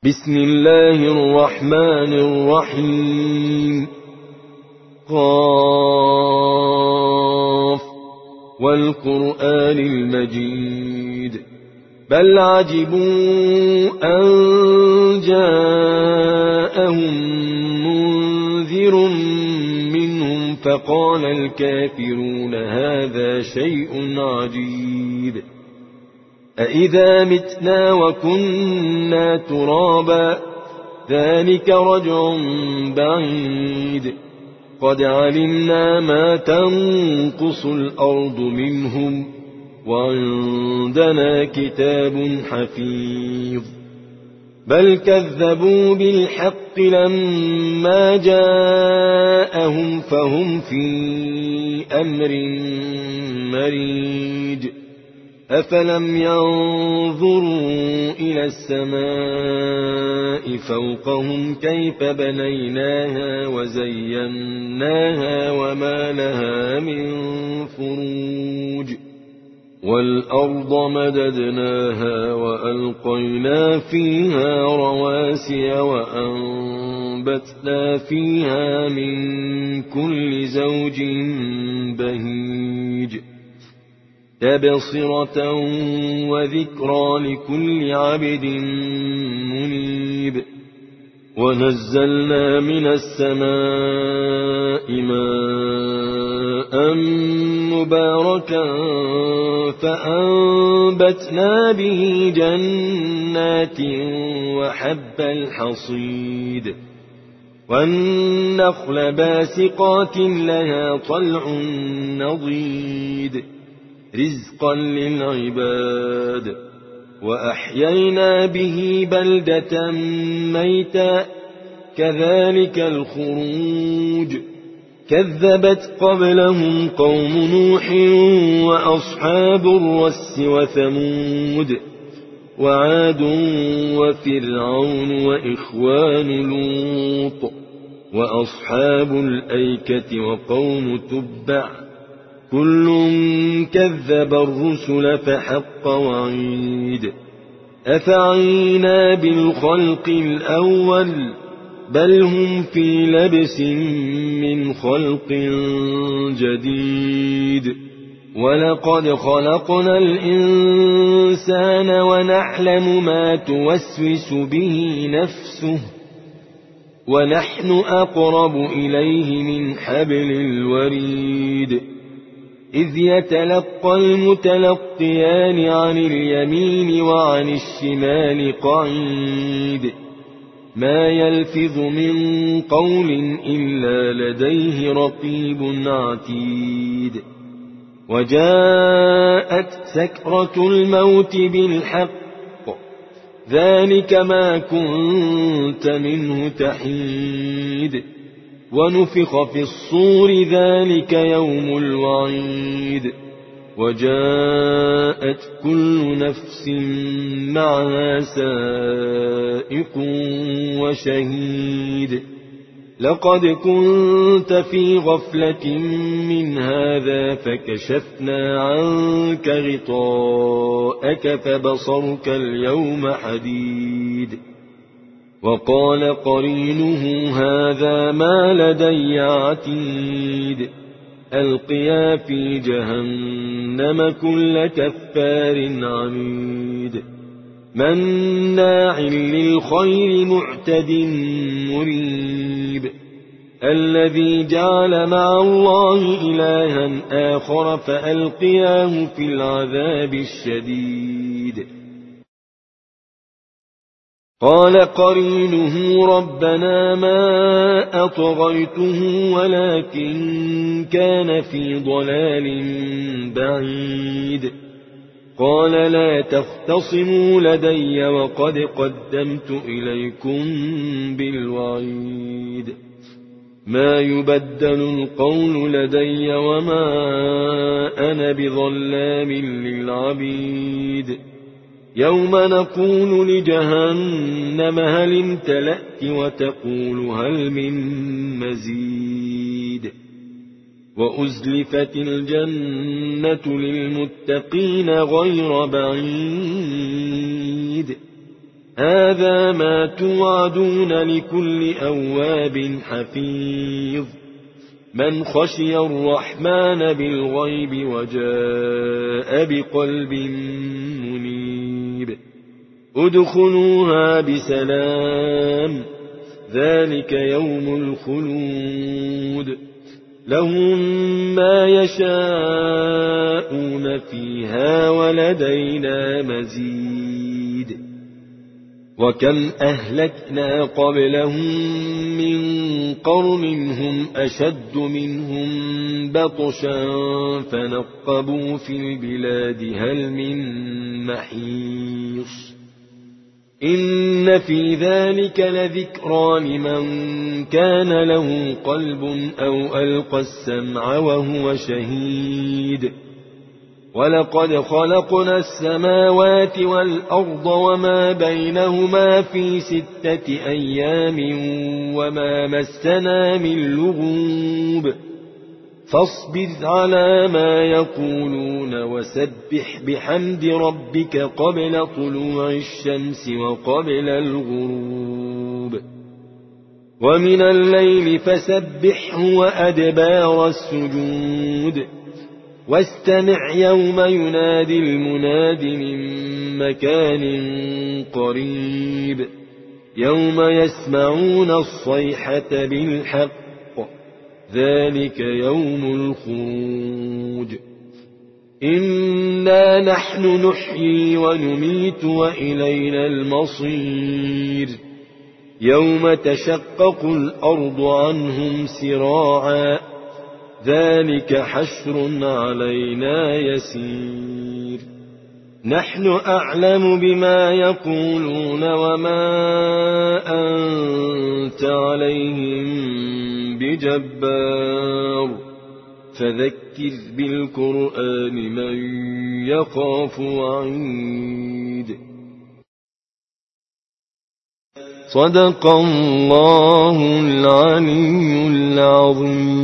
بسم الله الرحمن الرحيم. قاف والقرآن المجيد. بل عجبوا أن جاءهم منذر منهم فقال الكافرون هذا شيء عجيب. أإذا متنا وكنا ترابا ذلك رجع بعيد. قد علمنا ما تنقص الأرض منهم وعندنا كتاب حفيظ. بل كذبوا بالحق لما جاءهم فهم في أمر مريج. أفلم ينظروا إلى السماء فوقهم كيف بنيناها وزيناها وما لها من فروج. والأرض مددناها وألقينا فيها رواسي وأنبتنا فيها من كل زوج بهيج تبصرة وذكرى لكل عبد منيب. ونزلنا من السماء ماء مباركا فأنبتنا به جنات وحب الحصيد والنخل باسقات لها طلع نضيد رزقا للعباد. وأحيينا به بلدة ميتا كذلك الخروج. كذبت قبلهم قوم نوح وأصحاب الرس وثمود وعاد وفرعون وإخوان لوط وأصحاب الأيكة وقوم تبع كل كذب الرسل فحق وعيد. أفعينا بالخلق الأول بل هم في لبس من خلق جديد. ولقد خلقنا الإنسان ونعلم ما توسوس به نفسه ونحن أقرب إليه من حبل الوريد. إذ يتلقى المتلقيان عن اليمين وعن الشمال قعيد. ما يلفظ من قول إلا لديه رقيب عتيد. وجاءت سكرة الموت بالحق ذلك ما كنت منه تحيد. ونفخ في الصور ذلك يوم الوعيد. وجاءت كل نفس معها سائق وشهيد. لقد كنت في غفلة من هذا فكشفنا عنك غطاءك فبصرك اليوم حديد. وقال قرينه هذا ما لدي عتيد. ألقيا في جهنم كل كفار عنيد مناع للخير معتد مريب. الذي جعل مع الله إلها آخر فألقياه في العذاب الشديد. قال قرينه ربنا ما أطغيته ولكن كان في ضلال بعيد. قال لا تختصموا لدي وقد قدمت إليكم بالوعيد. ما يبدل القول لدي وما أنا بظلام للعبيد. يوم نقول لجهنم هل امتلأت وتقول هل من مزيد. وأزلفت الجنة للمتقين غير بعيد هذا ما توعدون لكل أواب حفيظ من خشي الرحمن بالغيب وجاء بقلب منيب ادخلوها بسلام ذلك يوم الخلود لهم ما يشاءون فيها ولدينا مزيد وكم أهلكنا قبلهم من قرن هم أشد منهم بطشا فنقبوا في البلاد هل من محيص إن في ذلك لذكرى لمن كان له قلب أو ألقى السمع وهو شهيد ولقد خلقنا السماوات والأرض وما بينهما في 6 أيام وما مسنا من لغوب فاصبر على ما يقولون وسبح بحمد ربك قبل طلوع الشمس وقبل الغروب ومن الليل فسبحه وأدبار السجود واستمع يوم ينادي المناد من مكان قريب يوم يسمعون الصيحة بالحق ذلك يوم الخروج إنا نحن نحيي ونميت وإلينا المصير يوم تشقق الأرض عنهم سراعا ذلك حشر علينا يسير نحن أعلم بما يقولون وما أنت عليهم بجبار فذكر بالقرآن من يخاف وعيد صدق الله العلي العظيم.